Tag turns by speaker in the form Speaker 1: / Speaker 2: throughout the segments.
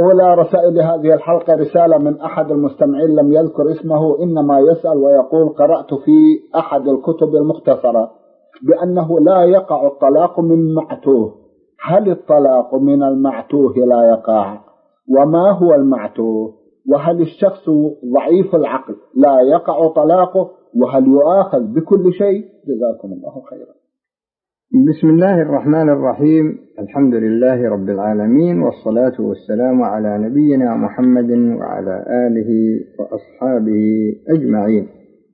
Speaker 1: أولى رسائل هذه الحلقة رسالة من أحد المستمعين لم يذكر اسمه، إنما يسأل ويقول: قرأت في أحد الكتب المختصرة بأنه لا يقع الطلاق من معتوه، هل الطلاق من المعتوه لا يقع؟ وما هو المعتوه؟ وهل الشخص ضعيف العقل لا يقع طلاقه؟ وهل يؤاخذ بكل شيء؟ جزاكم الله خيرا.
Speaker 2: بسم الله الرحمن الرحيم. الحمد لله رب العالمين، والصلاة والسلام على نبينا محمد وعلى آله وأصحابه أجمعين.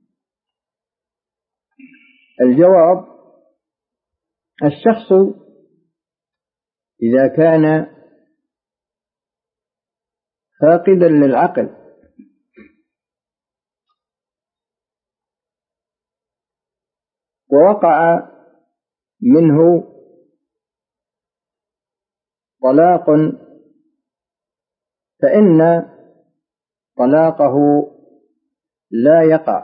Speaker 2: الجواب: الشخص إذا كان فاقدا للعقل ووقع منه طلاق فإن طلاقه لا يقع،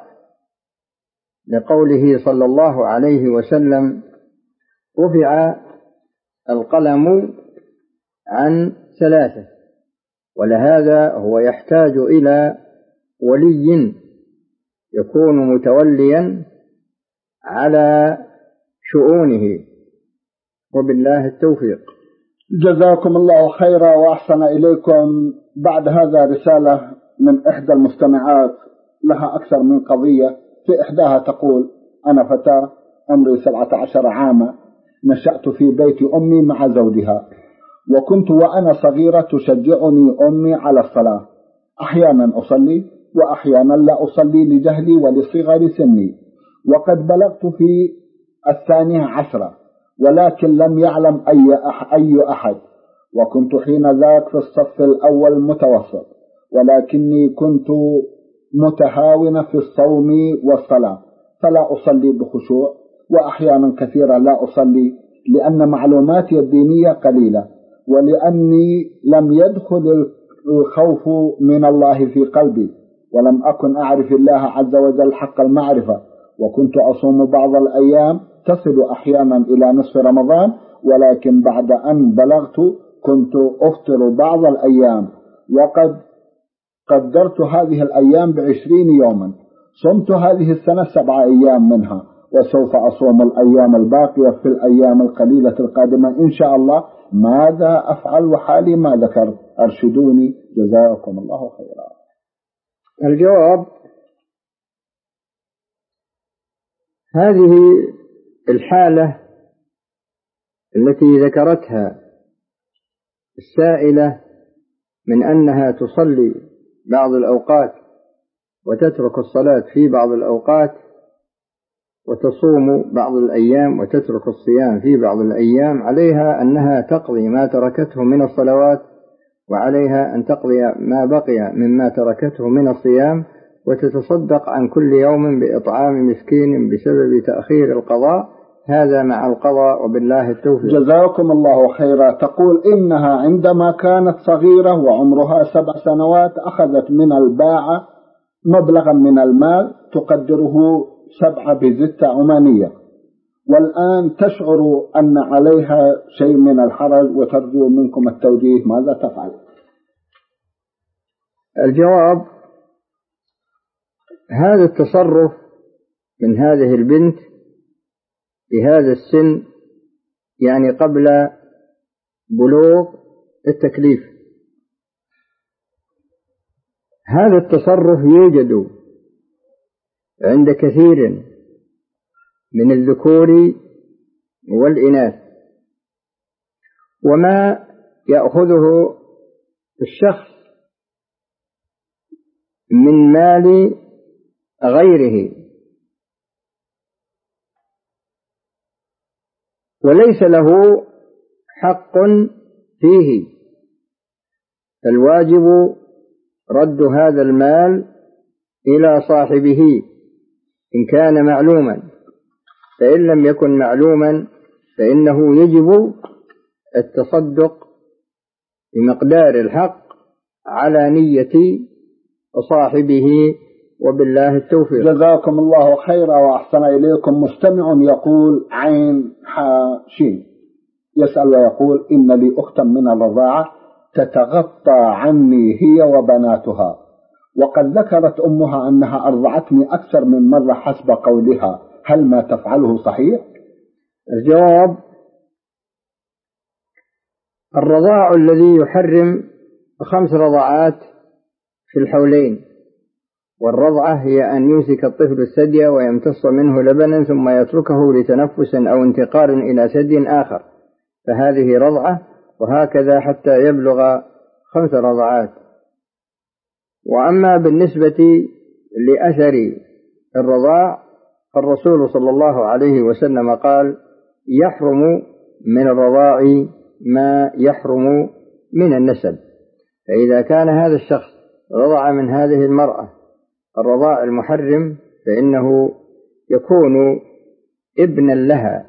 Speaker 2: لقوله صلى الله عليه وسلم: رفع القلم عن ثلاثة. ولهذا هو يحتاج إلى ولي يكون متوليا على شؤونه، وبالله التوفيق.
Speaker 1: جزاكم الله خيرا وأحسن إليكم. بعد هذا رسالة من إحدى المستمعات لها أكثر من قضية. في إحداها تقول: أنا فتاة عمري 17 عاما، نشأت في بيت أمي مع زوجها، وكنت وأنا صغيرة تشجعني أمي على الصلاة، أحيانا أصلي وأحيانا لا أصلي لجهلي ولصغر سني، وقد بلغت في 12 ولكن لم يعلم أي أحد، وكنت حين ذاك في الصف الأول متوسط، ولكني كنت متهاونة في الصوم والصلاة، فلا أصلي بخشوع، وأحيانا كثيرا لا أصلي لأن معلوماتي الدينية قليلة، ولأني لم يدخل الخوف من الله في قلبي، ولم أكن أعرف الله عز وجل حق المعرفة، وكنت أصوم بعض الأيام تصل أحيانا إلى نصف رمضان، ولكن بعد أن بلغت كنت أفطر بعض الأيام، وقد قدرت هذه الأيام ب20 يوما. صمت هذه السنة 7 أيام منها، وسوف أصوم الأيام الباقية في الأيام القليلة القادمة إن شاء الله. ماذا أفعل وحالي ما ذكرت؟ أرشدوني جزاكم الله خيرا.
Speaker 2: الجواب: هذه الحالة التي ذكرتها السائلة من أنها تصلي بعض الأوقات وتترك الصلاة في بعض الأوقات، وتصوم بعض الأيام وتترك الصيام في بعض الأيام، عليها أنها تقضي ما تركته من الصلوات، وعليها أن تقضي ما بقي مما تركته من الصيام، وتتصدق عن كل يوم بإطعام مسكين بسبب تأخير القضاء، هذا مع القضاء، وبالله التوفيق.
Speaker 1: جزاكم الله خيرا. تقول: إنها عندما كانت صغيرة وعمرها 7 سنوات أخذت من الباعة مبلغا من المال تقدره 7 بزتة عمانية، والآن تشعر أن عليها شيء من الحرج وترجو منكم التوجيه، ماذا تفعل؟
Speaker 2: الجواب: هذا التصرف من هذه البنت في هذا السن، يعني قبل بلوغ التكليف، هذا التصرف يوجد عند كثير من الذكور والإناث، وما يأخذه الشخص من مال غيره وليس له حق فيه، الواجب رد هذا المال إلى صاحبه إن كان معلوما، فإن لم يكن معلوما فإنه يجب التصدق بمقدار الحق على نية صاحبه، وبالله التوفيق.
Speaker 1: جزاكم الله خيرا وأحسن إليكم. مستمع يقول: عين حاشين، يسأل ويقول: إن لي أختا من الرضاعة تتغطى عني هي وبناتها، وقد ذكرت أمها أنها أرضعتني أكثر من مرة حسب قولها، هل ما تفعله صحيح؟
Speaker 2: الجواب: الرضاع الذي يحرم 5 رضعات في الحولين، والرضعة هي أن يمسك الطفل الثدي ويمتص منه لبنا ثم يتركه لتنفس أو انتقال إلى ثدي آخر، فهذه رضعة، وهكذا حتى يبلغ 5 رضعات. وأما بالنسبة لأثر الرضاع فالرسول صلى الله عليه وسلم قال: يحرم من الرضاع ما يحرم من النسب. فإذا كان هذا الشخص رضع من هذه المرأة الرضاع المحرم فإنه يكون ابنا لها،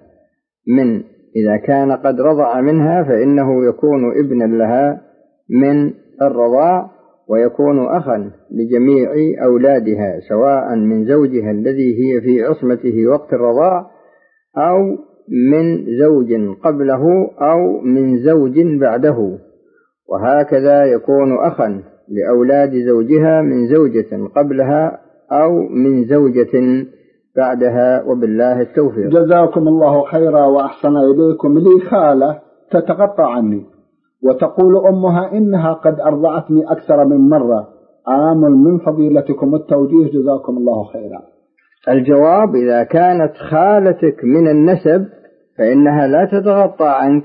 Speaker 2: إذا كان قد رضع منها فإنه يكون ابنا لها من الرضاع، ويكون أخا لجميع أولادها، سواء من زوجها الذي هي في عصمته وقت الرضاع، أو من زوج قبله، أو من زوج بعده. وهكذا يكون أخا لأولاد زوجها من زوجة قبلها أو من زوجة بعدها، وبالله التوفيق.
Speaker 1: جزاكم الله خيرا وأحسن إليكم. لي خالة تتغطى عني وتقول أمها إنها قد أرضعتني أكثر من مرة، آمل من فضيلتكم التوجيه جزاكم الله خيرا.
Speaker 2: الجواب: إذا كانت خالتك من النسب فإنها لا تتغطى عنك،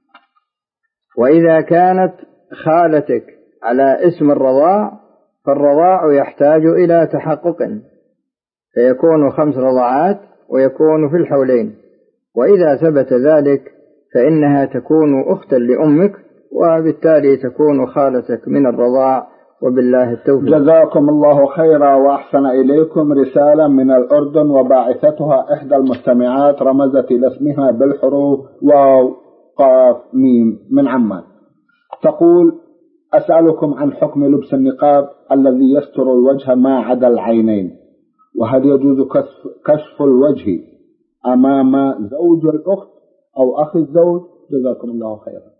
Speaker 2: وإذا كانت خالتك على اسم الرضاع فالرضاع يحتاج إلى تحقق، فيكون 5 رضعات ويكون في الحولين، وإذا ثبت ذلك فإنها تكون أختا لأمك، وبالتالي تكون خالتك من الرضاع، وبالله التوفيق.
Speaker 1: جزاكم الله خيرا وأحسن إليكم. رسالة من الأردن وباعثتها إحدى المستمعات رمزت إلى اسمها بالحروف واو قاف ميم من عمان، تقول: أسألكم عن حكم لبس النقاب الذي يستر الوجه ما عدا العينين، وهل يجوز كشف الوجه أمام زوج الأخت أو أخي الزوج؟ جزاكم الله خيرا.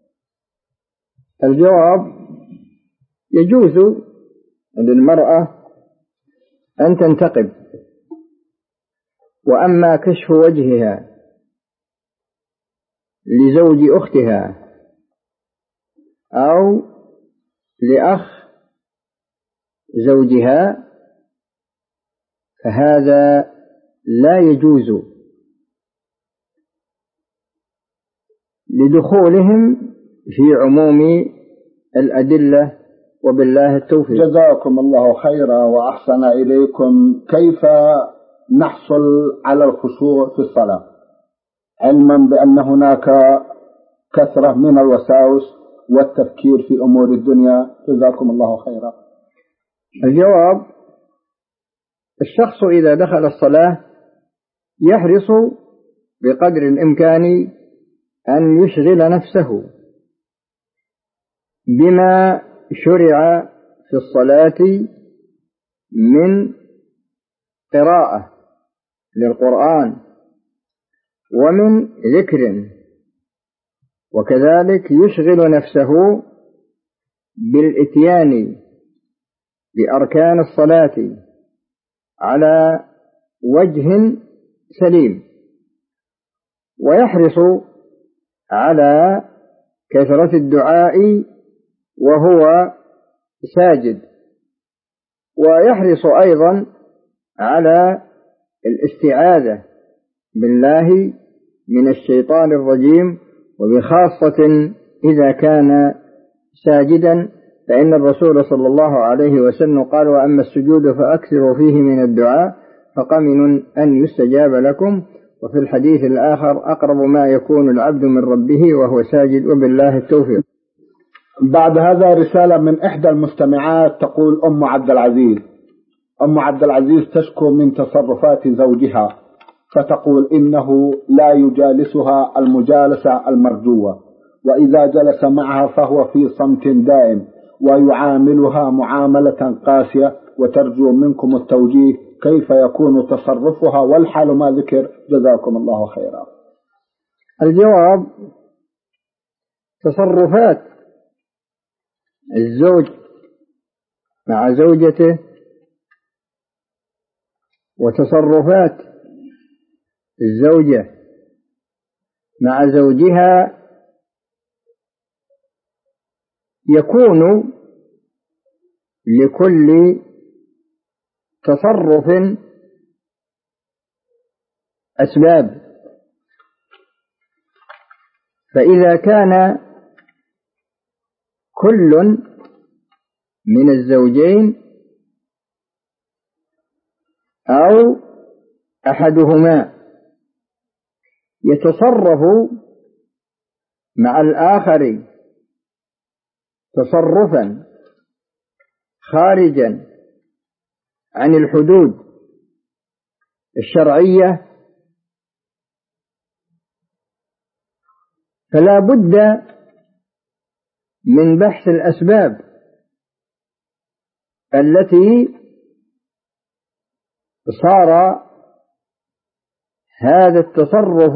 Speaker 2: الجواب: يجوز للمرأة أن تنتقب، وأما كشف وجهها لزوج أختها أو لأخ زوجها فهذا لا يجوز لدخولهم في عموم الأدلة، وبالله التوفيق.
Speaker 1: جزاكم الله خيرا وأحسن إليكم. كيف نحصل على الخشوع في الصلاة علما بأن هناك كثرة من الوساوس والتفكير في أمور الدنيا؟ جزاكم الله خيرا.
Speaker 2: الجواب: الشخص إذا دخل الصلاة يحرص بقدر الإمكان أن يشغل نفسه بما شرع في الصلاة من قراءة للقرآن ومن ذكر، وكذلك يشغل نفسه بالإتيان بأركان الصلاة على وجه سليم، ويحرص على كثرة الدعاء وهو ساجد، ويحرص أيضا على الاستعاذة بالله من الشيطان الرجيم، وبخاصة إذا كان ساجدا، فإن الرسول صلى الله عليه وسلم قال: وأما السجود فأكثروا فيه من الدعاء فقمن أن يستجاب لكم. وفي الحديث الآخر: أقرب ما يكون العبد من ربه وهو ساجد، وبالله التوفيق.
Speaker 1: بعد هذا رسالة من إحدى المستمعات تقول: أم عبد العزيز تشكو من تصرفات زوجها، فتقول إنه لا يجالسها المجالسة المرجوة، وإذا جلس معها فهو في صمت دائم ويعاملها معاملة قاسية، وترجو منكم التوجيه كيف يكون تصرفها والحال ما ذكر. جزاكم الله خيرا.
Speaker 2: الجواب: تصرفات الزوج مع زوجته وتصرفات الزوجة مع زوجها يكون لكل تصرف أسباب، فإذا كان كل من الزوجين أو أحدهما يتصرف مع الآخر تصرفا خارجا عن الحدود الشرعية، فلا بد من بحث الأسباب التي صار هذا التصرف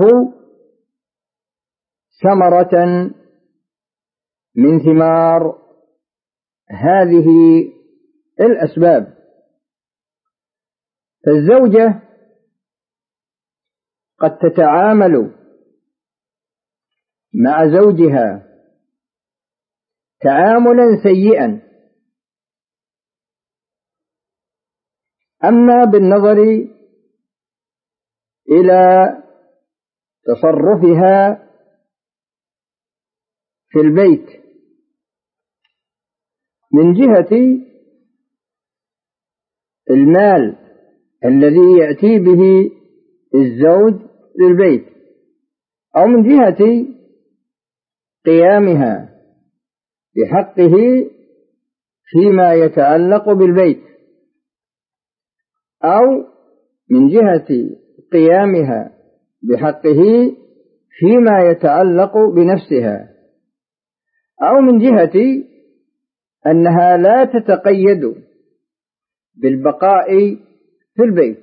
Speaker 2: ثمرة من ثمار هذه الأسباب. فالزوجة قد تتعامل مع زوجها تعاملا سيئا، أما بالنظر إلى تصرفها في البيت من جهة المال الذي يأتي به الزوج للبيت، أو من جهة قيامها بحقه فيما يتعلق بالبيت، أو من جهة قيامها بحقه فيما يتعلق بنفسها، أو من جهة أنها لا تتقيد بالبقاء في البيت،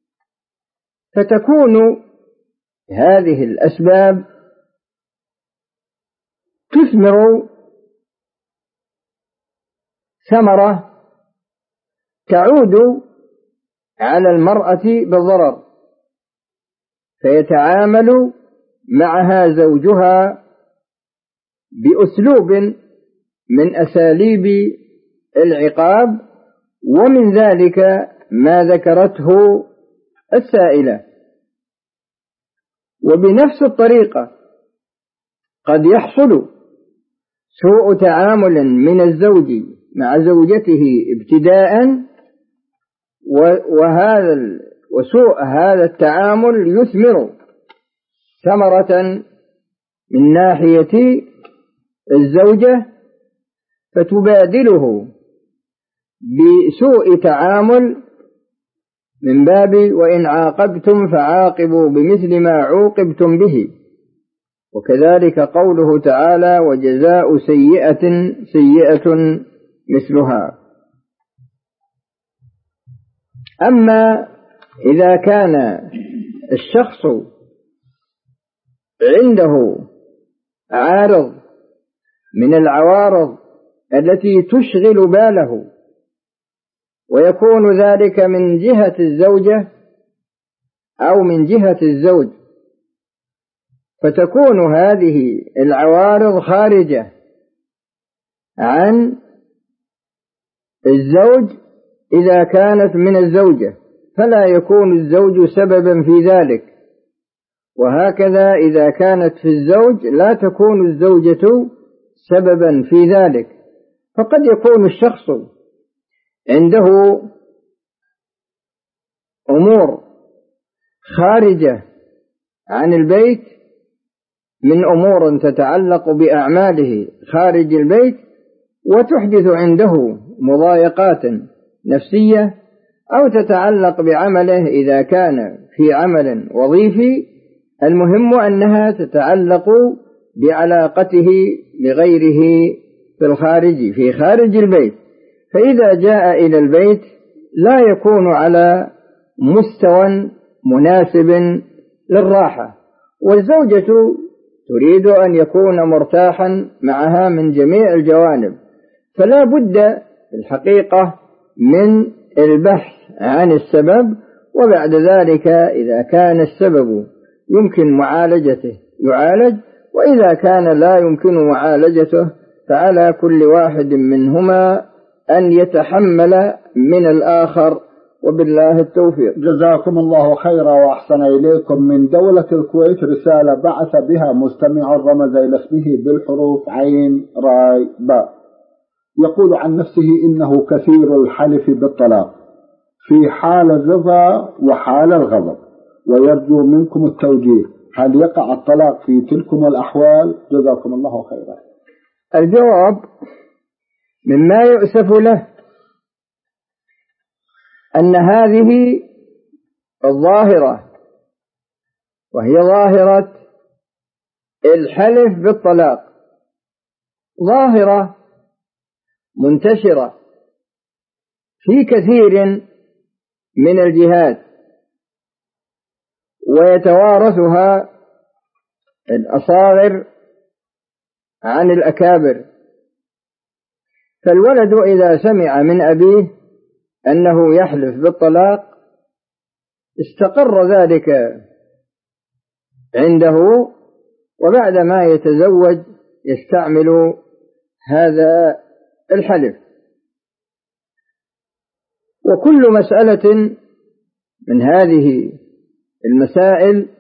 Speaker 2: فتكون هذه الأسباب تثمر ثمرة تعود على المرأة بالضرر، فيتعامل معها زوجها بأسلوب من أساليب العقاب، ومن ذلك ما ذكرته السائلة. وبنفس الطريقة قد يحصل سوء تعامل من الزوج مع زوجته ابتداء، وسوء هذا التعامل يثمر ثمرة من ناحية الزوجة، فتبادله بسوء تعامل من باب وإن عاقبتم فعاقبوا بمثل ما عوقبتم به. وكذلك قوله تعالى: وجزاء سيئة سيئة مثلها. أما إذا كان الشخص عنده عارض من العوارض التي تشغل باله، ويكون ذلك من جهة الزوجة أو من جهة الزوج، فتكون هذه العوارض خارجة عن الزوج إذا كانت من الزوجة، فلا يكون الزوج سببا في ذلك، وهكذا إذا كانت في الزوج لا تكون الزوجة سببا في ذلك. فقد يكون الشخص عنده أمور خارجة عن البيت من أمور تتعلق بأعماله خارج البيت، وتحدث عنده مضايقات نفسية، أو تتعلق بعمله إذا كان في عمل وظيفي، المهم أنها تتعلق بعلاقته بغيره في خارج البيت. فإذا جاء إلى البيت لا يكون على مستوى مناسب للراحة، والزوجة تريد أن يكون مرتاحا معها من جميع الجوانب، فلا بد في الحقيقة من البحث عن السبب، وبعد ذلك إذا كان السبب يمكن معالجته يعالج، وإذا كان لا يمكن معالجته فعلى كل واحد منهما أن يتحمل من الآخر، وبالله التوفيق.
Speaker 1: جزاكم الله خيرا وأحسن إليكم. من دولة الكويت رسالة بعث بها مستمع رمز إلى اسمه بالحروف عين راي باء، يقول عن نفسه إنه كثير الحلف بالطلاق في حال الرضا وحال الغضب، ويرجو منكم التوجيه، هل يقع الطلاق في تلكم الأحوال؟ جزاكم الله خيرا.
Speaker 2: الجواب: مما يؤسف له أن هذه الظاهرة، وهي ظاهرة الحلف بالطلاق، ظاهرة منتشرة في كثير من الجهات، ويتوارثها الأصاغر عن الأكابر. فالولد إذا سمع من أبيه أنه يحلف بالطلاق استقر ذلك عنده، وبعد ما يتزوج يستعمل هذا الحلف. وكل مسألة من هذه المسائل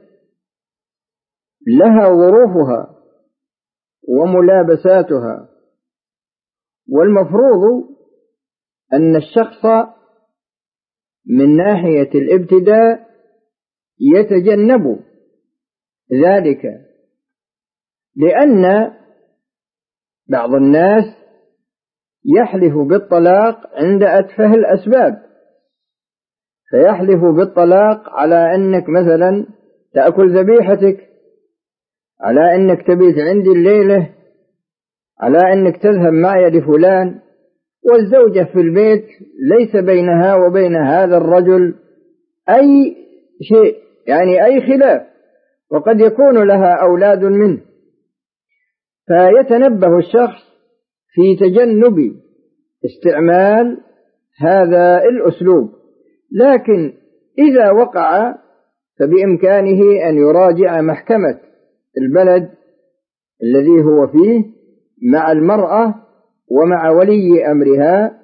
Speaker 2: لها ظروفها وملابساتها، والمفروض أن الشخص من ناحية الابتداء يتجنب ذلك، لأن بعض الناس يحلف بالطلاق عند أتفه الأسباب، فيحلف بالطلاق على أنك مثلا تأكل ذبيحتك، على أنك تبيت عندي الليلة، على أنك تذهب معي لفلان، والزوجة في البيت ليس بينها وبين هذا الرجل أي شيء، يعني أي خلاف، وقد يكون لها أولاد منه. فيتنبه الشخص في تجنب استعمال هذا الأسلوب، لكن إذا وقع فبإمكانه أن يراجع محكمة البلد الذي هو فيه مع المرأة ومع ولي أمرها،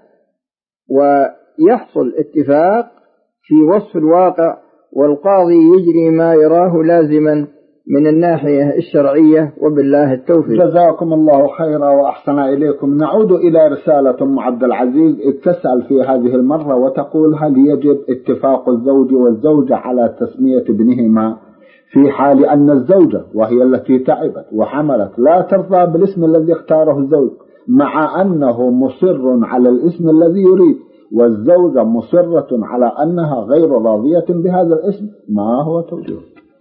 Speaker 2: ويحصل اتفاق في وصف الواقع، والقاضي يجري ما يراه لازما من الناحية الشرعية، وبالله التوفيق.
Speaker 1: جزاكم الله خيرا وأحسن إليكم. نعود إلى رسالة أم عبد العزيز، تسأل في هذه المرة وتقول: هل يجب اتفاق الزوج والزوجة على تسمية ابنهما في حال أن الزوجة وهي التي تعبت وحملت لا ترضى بالاسم الذي اختاره الزوج، مع أنه مصر على الاسم الذي يريد، والزوجة مصرة على أنها غير راضية بهذا الاسم؟ ما هو توجيه؟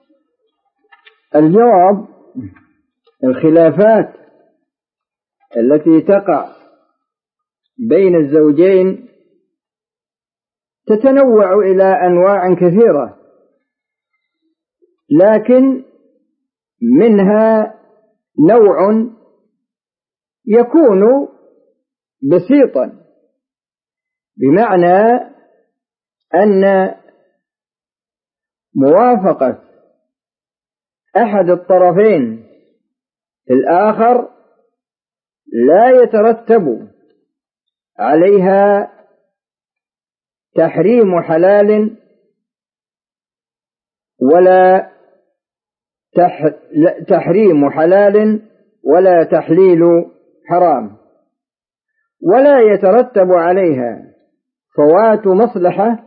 Speaker 2: الجواب: الخلافات التي تقع بين الزوجين تتنوع إلى أنواع كثيرة، لكن منها نوع يكون بسيطا، بمعنى أن موافقة أحد الطرفين الآخر لا يترتب عليها تحريم حلال ولا تحريم حلال ولا تحليل حرام، ولا يترتب عليها فوات مصلحة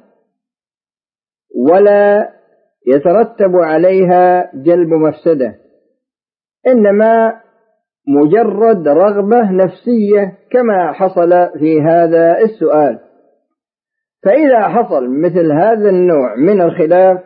Speaker 2: ولا يترتب عليها جلب مفسدة، إنما مجرد رغبة نفسية كما حصل في هذا السؤال. فإذا حصل مثل هذا النوع من الخلاف،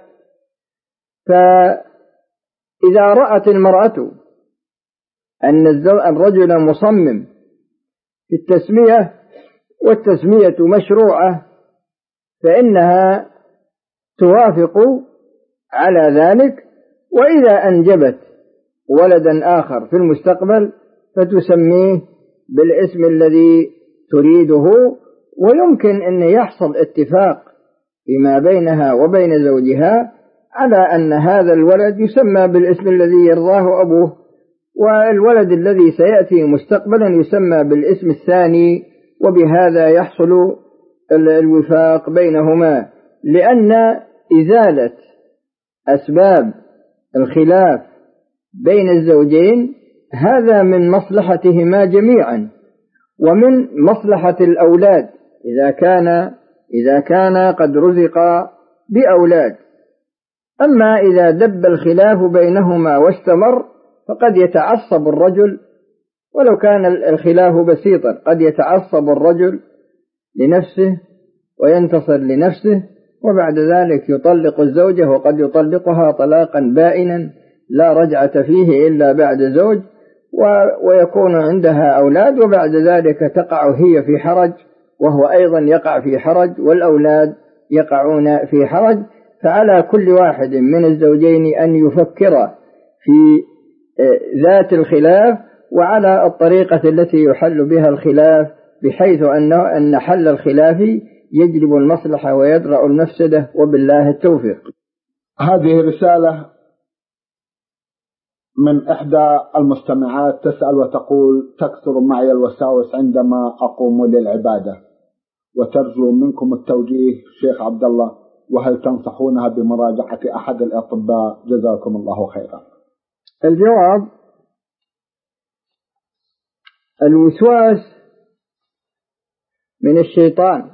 Speaker 2: فإذا رأت المرأة أن الرجل مصمم في التسمية والتسمية مشروعة، فإنها توافق على ذلك، وإذا أنجبت ولدا آخر في المستقبل فتسميه بالاسم الذي تريده، ويمكن أن يحصل اتفاق فيما بينها وبين زوجها على أن هذا الولد يسمى بالاسم الذي يرضاه أبوه، والولد الذي سيأتي مستقبلا يسمى بالاسم الثاني، وبهذا يحصل الوفاق بينهما، لأن إزالة أسباب الخلاف بين الزوجين هذا من مصلحتهما جميعا، ومن مصلحة الأولاد إذا كان قد رزقا بأولاد. أما إذا دب الخلاف بينهما واستمر فقد يتعصب الرجل، ولو كان الخلاف بسيطا قد يتعصب الرجل لنفسه وينتصر لنفسه، وبعد ذلك يطلق الزوجة، وقد يطلقها طلاقا بائنا لا رجعة فيه إلا بعد زوج، ويكون عندها أولاد، وبعد ذلك تقع هي في حرج وهو أيضا يقع في حرج، والأولاد يقعون في حرج. فعلى كل واحد من الزوجين أن يفكر في ذات الخلاف وعلى الطريقة التي يحل بها الخلاف، بحيث أن حل الخلاف يجلب المصلحة ويدرأ المفسدة، وبالله التوفيق.
Speaker 1: هذه رسالة من إحدى المستمعات تسأل وتقول: تكثر معي الوساوس عندما أقوم للعبادة، وترجو منكم التوجيه شيخ عبد الله، وهل تنصحونها بمراجعة أحد الأطباء؟ جزاكم الله خيرا.
Speaker 2: الجواب: الوسواس من الشيطان،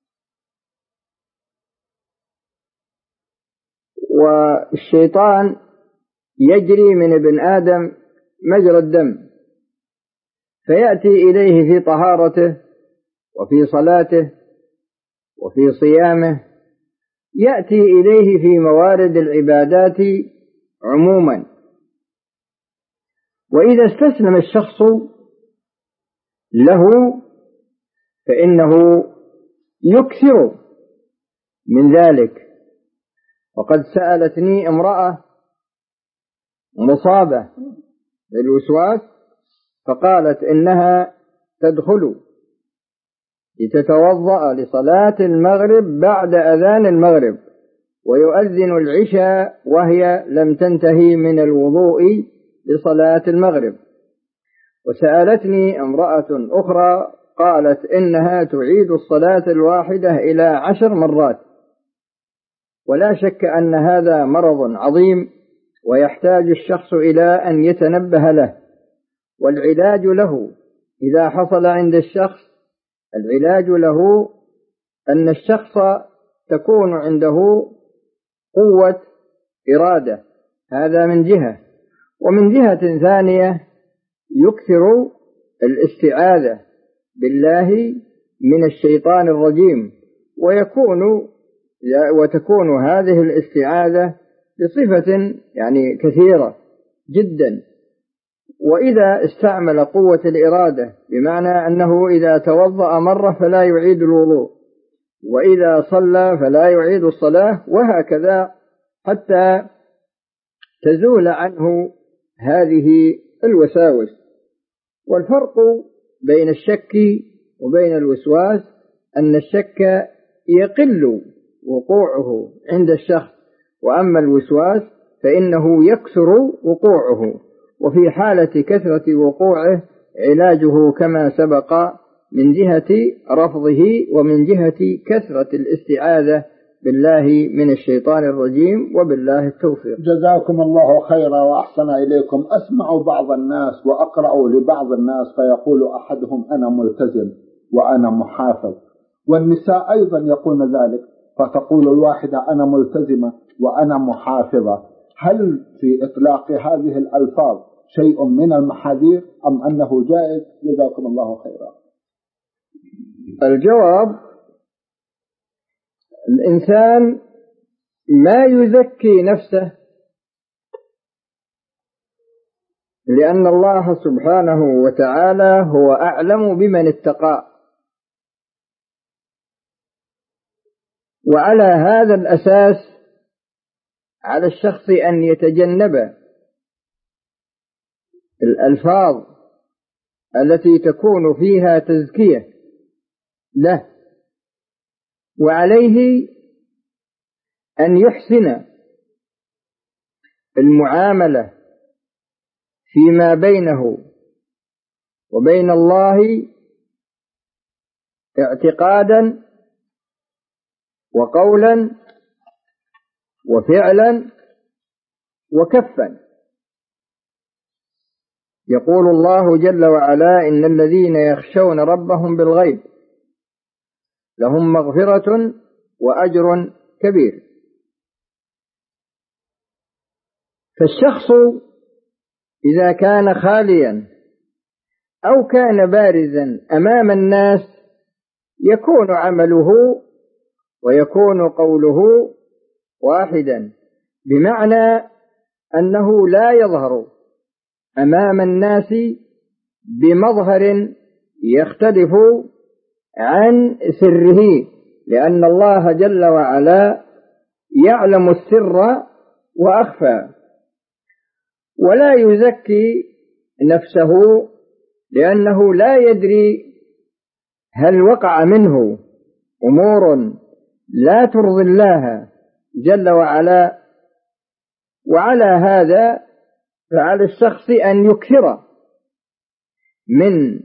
Speaker 2: والشيطان يجري من ابن آدم مجرى الدم، فيأتي إليه في طهارته وفي صلاته وفي صيامه، يأتي إليه في موارد العبادات عموما. وإذا استسلم الشخص له فإنه يكثر من ذلك. وقد سألتني امرأة مصابة بالوسواس فقالت إنها تدخل لتتوضأ لصلاة المغرب بعد أذان المغرب، ويؤذن العشاء وهي لم تنتهي من الوضوء لصلاة المغرب. وسألتني امرأة أخرى قالت إنها تعيد الصلاة الواحدة إلى 10 مرات. ولا شك أن هذا مرض عظيم ويحتاج الشخص إلى أن يتنبه له. والعلاج له إذا حصل عند الشخص، العلاج له أن الشخص تكون عنده قوة إرادة، هذا من جهة. ومن جهة ثانية يكثر الاستعاذة بالله من الشيطان الرجيم، وتكون هذه الاستعاذة بصفة كثيرة جدا. وإذا استعمل قوة الإرادة بمعنى أنه إذا توضأ مرة فلا يعيد الوضوء، وإذا صلى فلا يعيد الصلاة، وهكذا حتى تزول عنه هذه الوساوس. والفرق بين الشك وبين الوسواس أن الشك يقل وقوعه عند الشخص، وأما الوسواس فإنه يكثر وقوعه. وفي حالة كثرة وقوعه علاجه كما سبق من جهة رفضه ومن جهة كثرة الاستعاذة بالله من الشيطان الرجيم، وبالله التوفيق.
Speaker 1: جزاكم الله خيرا وأحسن إليكم. أسمع بعض الناس وأقرأ لبعض الناس فيقول أحدهم: أنا ملتزم وأنا محافظ، والنساء أيضا يقولن ذلك، فتقول الواحدة: أنا ملتزمة وأنا محافظة. هل في إطلاق هذه الألفاظ شيء من المحاذير أم أنه جائز؟ جزاكم الله خيرا.
Speaker 2: الجواب: الإنسان ما يزكي نفسه، لأن الله سبحانه وتعالى هو أعلم بمن اتقى. وعلى هذا الأساس على الشخص أن يتجنب الألفاظ التي تكون فيها تزكية له، وعليه أن يحسن المعاملة فيما بينه وبين الله اعتقادا وقولا وفعلا وكفا. يقول الله جل وعلا: إن الذين يخشون ربهم بالغيب لهم مغفرة وأجر كبير. فالشخص إذا كان خاليا أو كان بارزا أمام الناس يكون عمله ويكون قوله واحدا، بمعنى أنه لا يظهر أمام الناس بمظهر يختلف عن سره، لأن الله جل وعلا يعلم السر وأخفى، ولا يزكي نفسه لأنه لا يدري هل وقع منه أمور لا ترضي الله جل وعلا. وعلى هذا فعلى الشخص أن يكثر من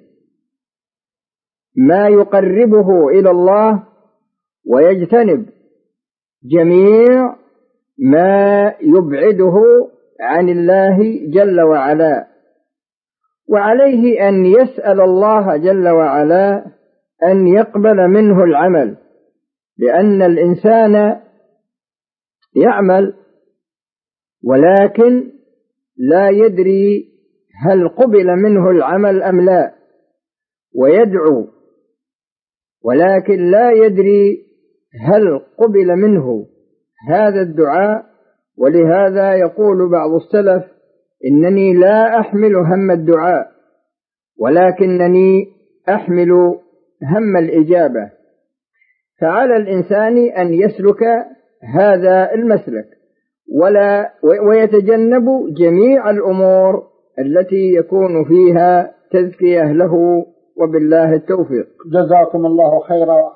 Speaker 2: ما يقربه إلى الله ويجتنب جميع ما يبعده عن الله جل وعلا. وعليه أن يسأل الله جل وعلا أن يقبل منه العمل، لأن الإنسان يعمل ولكن لا يدري هل قبل منه العمل أم لا، ويدعو ولكن لا يدري هل قبل منه هذا الدعاء. ولهذا يقول بعض السلف: إنني لا أحمل هم الدعاء ولكنني أحمل هم الإجابة. فعلى الإنسان أن يسلك هذا المسلك ويتجنب جميع الأمور التي يكون فيها تزكية له، وبالله التوفيق.
Speaker 1: جزاكم الله خيرا.